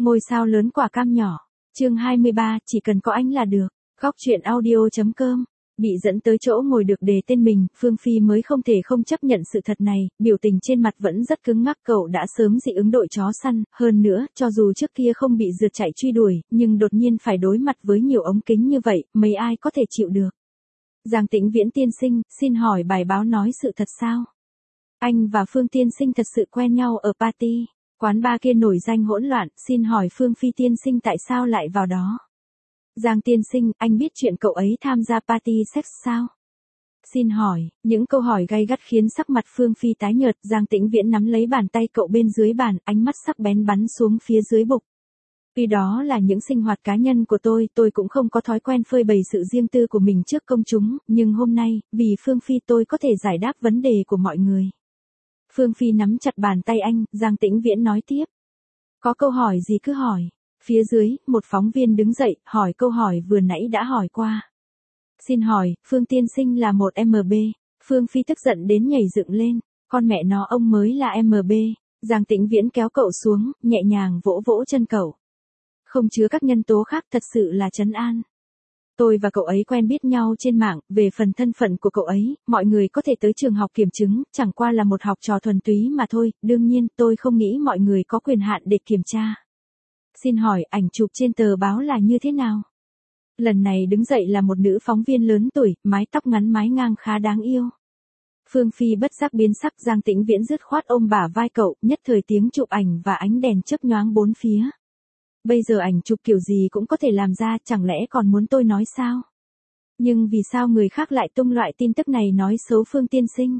Ngôi sao lớn quả cam nhỏ. Chương 23, chỉ cần có anh là được. Góc truyện audio.com. Bị dẫn tới chỗ ngồi được đề tên mình, Phương Phi mới không thể không chấp nhận sự thật này, biểu tình trên mặt vẫn rất cứng ngắc. Cậu đã sớm dị ứng đội chó săn, hơn nữa, cho dù trước kia không bị rượt chạy truy đuổi, nhưng đột nhiên phải đối mặt với nhiều ống kính như vậy, mấy ai có thể chịu được. Giang Tĩnh Viễn tiên sinh, xin hỏi bài báo nói sự thật sao? Anh và Phương tiên sinh thật sự quen nhau ở party. Quán bar kia nổi danh hỗn loạn, xin hỏi Phương Phi tiên sinh tại sao lại vào đó? Giang tiên sinh, anh biết chuyện cậu ấy tham gia party sex sao? Xin hỏi, những câu hỏi gay gắt khiến sắc mặt Phương Phi tái nhợt. Giang Tĩnh Viễn nắm lấy bàn tay cậu bên dưới bàn, ánh mắt sắc bén bắn xuống phía dưới bục. Vì đó là những sinh hoạt cá nhân của tôi cũng không có thói quen phơi bày sự riêng tư của mình trước công chúng, nhưng hôm nay, vì Phương Phi tôi có thể giải đáp vấn đề của mọi người. Phương Phi nắm chặt bàn tay anh, Giang Tĩnh Viễn nói tiếp. Có câu hỏi gì cứ hỏi. Phía dưới, một phóng viên đứng dậy, hỏi câu hỏi vừa nãy đã hỏi qua. Xin hỏi, Phương tiên sinh là một MB. Phương Phi tức giận đến nhảy dựng lên. Con mẹ nó ông mới là MB. Giang Tĩnh Viễn kéo cậu xuống, nhẹ nhàng vỗ vỗ chân cậu. Không chứa các nhân tố khác, thật sự là trấn an. Tôi và cậu ấy quen biết nhau trên mạng, về phần thân phận của cậu ấy, mọi người có thể tới trường học kiểm chứng, chẳng qua là một học trò thuần túy mà thôi, đương nhiên tôi không nghĩ mọi người có quyền hạn để kiểm tra. Xin hỏi, ảnh chụp trên tờ báo là như thế nào? Lần này đứng dậy là một nữ phóng viên lớn tuổi, mái tóc ngắn mái ngang khá đáng yêu. Phương Phi bất giác biến sắc. Giang Tĩnh Viễn dứt khoát ôm bả vai cậu, nhất thời tiếng chụp ảnh và ánh đèn chớp nhoáng bốn phía. Bây giờ ảnh chụp kiểu gì cũng có thể làm ra, chẳng lẽ còn muốn tôi nói sao? Nhưng vì sao người khác lại tung loại tin tức này nói xấu Phương tiên sinh?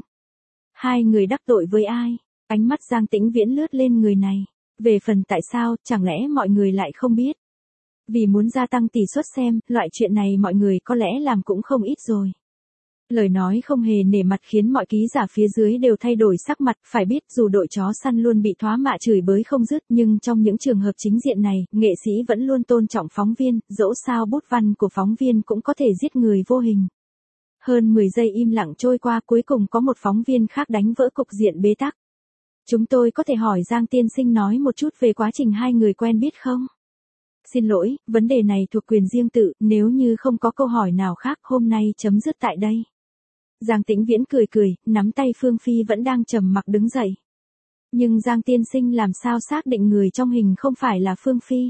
Hai người đắc tội với ai? Ánh mắt Giang Tĩnh Viễn lướt lên người này. Về phần tại sao, chẳng lẽ mọi người lại không biết? Vì muốn gia tăng tỷ suất xem, loại chuyện này mọi người có lẽ làm cũng không ít rồi. Lời nói không hề nể mặt khiến mọi ký giả phía dưới đều thay đổi sắc mặt. Phải biết dù đội chó săn luôn bị thoá mạ chửi bới không dứt, nhưng trong những trường hợp chính diện này, nghệ sĩ vẫn luôn tôn trọng phóng viên, dẫu sao bút văn của phóng viên cũng có thể giết người vô hình. Hơn 10 giây im lặng trôi qua, cuối cùng có một phóng viên khác đánh vỡ cục diện bế tắc. Chúng tôi có thể hỏi Giang tiên sinh nói một chút về quá trình hai người quen biết không? Xin lỗi, vấn đề này thuộc quyền riêng tư, nếu như không có câu hỏi nào khác hôm nay chấm dứt tại đây. Giang Tĩnh Viễn cười, nắm tay Phương Phi vẫn đang trầm mặc đứng dậy. Nhưng Giang tiên sinh làm sao xác định người trong hình không phải là Phương Phi?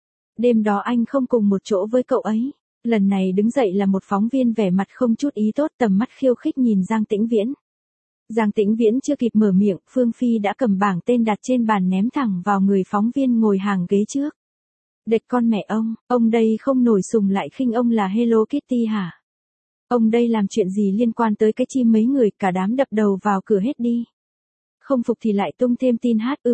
Đêm đó anh không cùng một chỗ với cậu ấy. Lần này đứng dậy là một phóng viên vẻ mặt không chút ý tốt, tầm mắt khiêu khích nhìn Giang Tĩnh Viễn. Giang Tĩnh Viễn chưa kịp mở miệng, Phương Phi đã cầm bảng tên đặt trên bàn ném thẳng vào người phóng viên ngồi hàng ghế trước. Đệt con mẹ ông đây không nổi sùng lại khinh ông là Hello Kitty hả? Ông đây làm chuyện gì liên quan tới cái chim mấy người, cả đám đập đầu vào cửa hết đi. Không phục thì lại tung thêm tin hát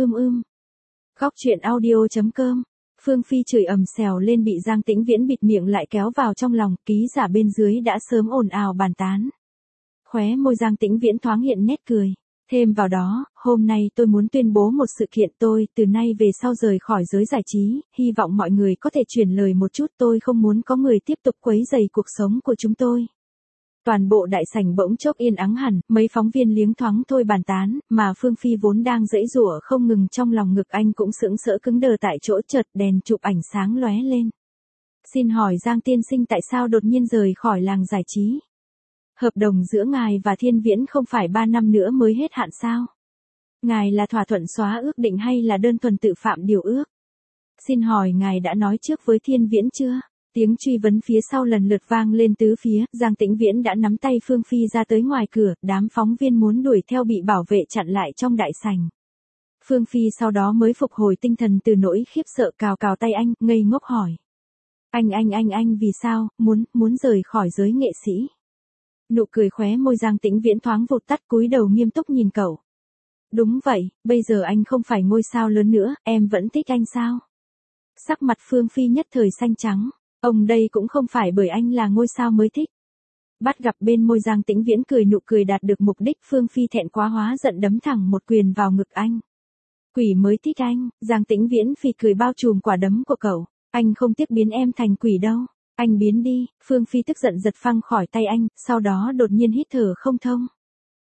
Góc truyện audio.com. Phương Phi chửi ầm xèo lên bị Giang Tĩnh Viễn bịt miệng lại kéo vào trong lòng, ký giả bên dưới đã sớm ồn ào bàn tán. Khóe môi Giang Tĩnh Viễn thoáng hiện nét cười. Thêm vào đó, hôm nay tôi muốn tuyên bố một sự kiện, tôi từ nay về sau rời khỏi giới giải trí, hy vọng mọi người có thể chuyển lời một chút, tôi không muốn có người tiếp tục quấy rầy cuộc sống của chúng tôi. Toàn bộ đại sảnh bỗng chốc yên ắng hẳn, mấy phóng viên liếng thoáng thôi bàn tán, mà Phương Phi vốn đang giãy giụa không ngừng trong lòng ngực anh cũng sững sỡ cứng đờ tại chỗ, chợt đèn chụp ảnh sáng lóe lên. Xin hỏi Giang tiên sinh tại sao đột nhiên rời khỏi làng giải trí? Hợp đồng giữa ngài và Thiên Viễn không phải 3 năm nữa mới hết hạn sao? Ngài là thỏa thuận xóa ước định hay là đơn thuần tự phạm điều ước? Xin hỏi ngài đã nói trước với Thiên Viễn chưa? Tiếng truy vấn phía sau lần lượt vang lên tứ phía, Giang Tĩnh Viễn đã nắm tay Phương Phi ra tới ngoài cửa, đám phóng viên muốn đuổi theo bị bảo vệ chặn lại trong đại sảnh. Phương Phi sau đó mới phục hồi tinh thần từ nỗi khiếp sợ, cào tay anh, ngây ngốc hỏi. Anh vì sao, muốn rời khỏi giới nghệ sĩ? Nụ cười khóe môi Giang Tĩnh Viễn thoáng vụt tắt, cúi đầu nghiêm túc nhìn cậu. Đúng vậy, bây giờ anh không phải ngôi sao lớn nữa, em vẫn thích anh sao? Sắc mặt Phương Phi nhất thời xanh trắng, ông đây cũng không phải bởi anh là ngôi sao mới thích. Bắt gặp bên môi Giang Tĩnh Viễn cười nụ cười đạt được mục đích, Phương Phi thẹn quá hóa giận đấm thẳng một quyền vào ngực anh. Quỷ mới thích anh, Giang Tĩnh Viễn phì cười bao trùm quả đấm của cậu, anh không tiếc biến em thành quỷ đâu. Anh biến đi, Phương Phi tức giận giật phăng khỏi tay anh, sau đó đột nhiên hít thở không thông.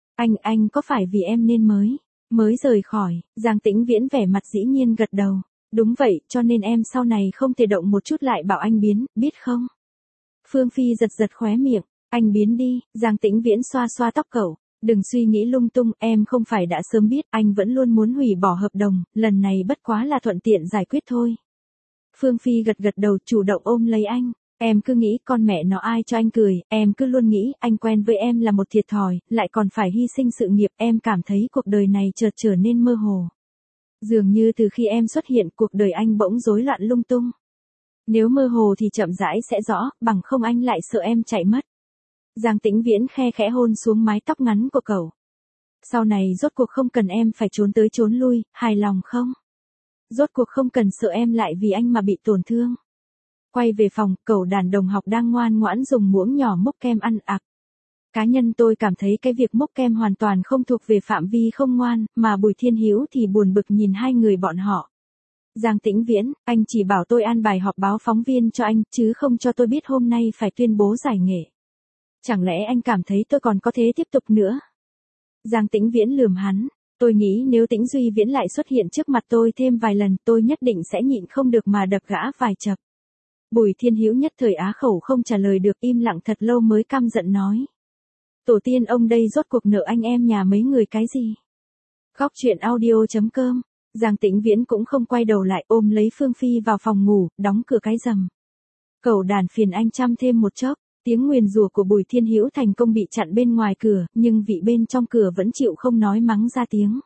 Anh có phải vì em nên mới rời khỏi? Giang Tĩnh Viễn vẻ mặt dĩ nhiên gật đầu. Đúng vậy, cho nên em sau này không thể động một chút lại bảo anh biến, biết không? Phương Phi giật giật khóe miệng, anh biến đi, Giang Tĩnh Viễn xoa xoa tóc cậu. Đừng suy nghĩ lung tung, em không phải đã sớm biết anh vẫn luôn muốn hủy bỏ hợp đồng, lần này bất quá là thuận tiện giải quyết thôi. Phương Phi gật gật đầu chủ động ôm lấy anh. Em cứ nghĩ con mẹ nó ai cho anh cười, em cứ luôn nghĩ anh quen với em là một thiệt thòi, lại còn phải hy sinh sự nghiệp, em cảm thấy cuộc đời này chợt trở nên mơ hồ. Dường như từ khi em xuất hiện cuộc đời anh bỗng rối loạn lung tung. Nếu mơ hồ thì chậm rãi sẽ rõ, bằng không anh lại sợ em chạy mất. Giang Tĩnh Viễn khe khẽ hôn xuống mái tóc ngắn của cậu. Sau này rốt cuộc không cần em phải trốn tới trốn lui, hài lòng không? Rốt cuộc không cần sợ em lại vì anh mà bị tổn thương. Quay về phòng, cậu đàn đồng học đang ngoan ngoãn dùng muỗng nhỏ múc kem ăn ạc. Cá nhân tôi cảm thấy cái việc múc kem hoàn toàn không thuộc về phạm vi không ngoan, mà Bùi Thiên Hữu thì buồn bực nhìn hai người bọn họ. Giang Tĩnh Viễn, anh chỉ bảo tôi an bài họp báo phóng viên cho anh, chứ không cho tôi biết hôm nay phải tuyên bố giải nghệ. Chẳng lẽ anh cảm thấy tôi còn có thế tiếp tục nữa? Giang Tĩnh Viễn lườm hắn, tôi nghĩ nếu Tĩnh Duy Viễn lại xuất hiện trước mặt tôi thêm vài lần tôi nhất định sẽ nhịn không được mà đập gã vài chập. Bùi Thiên Hữu nhất thời á khẩu không trả lời được, im lặng thật lâu mới căm giận nói. Tổ tiên ông đây rốt cuộc nợ anh em nhà mấy người cái gì? Góc truyện audio.com. Giang Tĩnh Viễn cũng không quay đầu lại, ôm lấy Phương Phi vào phòng ngủ, đóng cửa cái rầm. Cậu đàn phiền anh chăm thêm một chốc. Tiếng nguyền rủa của Bùi Thiên Hữu thành công bị chặn bên ngoài cửa, nhưng vị bên trong cửa vẫn chịu không nói mắng ra tiếng.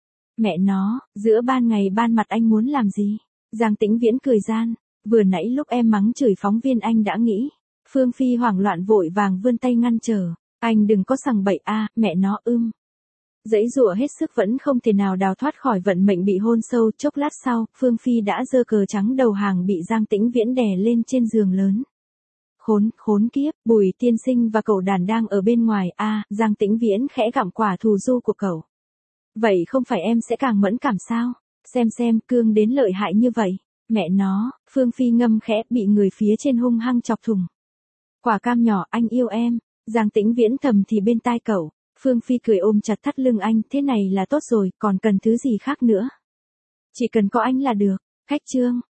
Mẹ nó, giữa ban ngày ban mặt anh muốn làm gì? Giang Tĩnh Viễn cười gian. Vừa nãy lúc em mắng chửi phóng viên anh đã nghĩ. Phương Phi hoảng loạn vội vàng vươn tay ngăn trở. Anh đừng có sằng bậy a, mẹ nó Giãy giụa hết sức vẫn không thể nào đào thoát khỏi vận mệnh bị hôn sâu. Chốc lát sau, Phương Phi đã giơ cờ trắng đầu hàng bị Giang Tĩnh Viễn đè lên trên giường lớn. Khốn kiếp, Bùi tiên sinh và cậu đàn đang ở bên ngoài Giang Tĩnh Viễn khẽ gặm quả thù du của cậu. Vậy không phải em sẽ càng mẫn cảm sao? Xem, cương đến lợi hại như vậy. Mẹ nó, Phương Phi ngâm khẽ bị người phía trên hung hăng chọc thủng. Quả cam nhỏ, anh yêu em. Giang Tĩnh Viễn thầm thì bên tai cậu. Phương Phi cười ôm chặt thắt lưng anh, thế này là tốt rồi, còn cần thứ gì khác nữa. Chỉ cần có anh là được. Khách trương.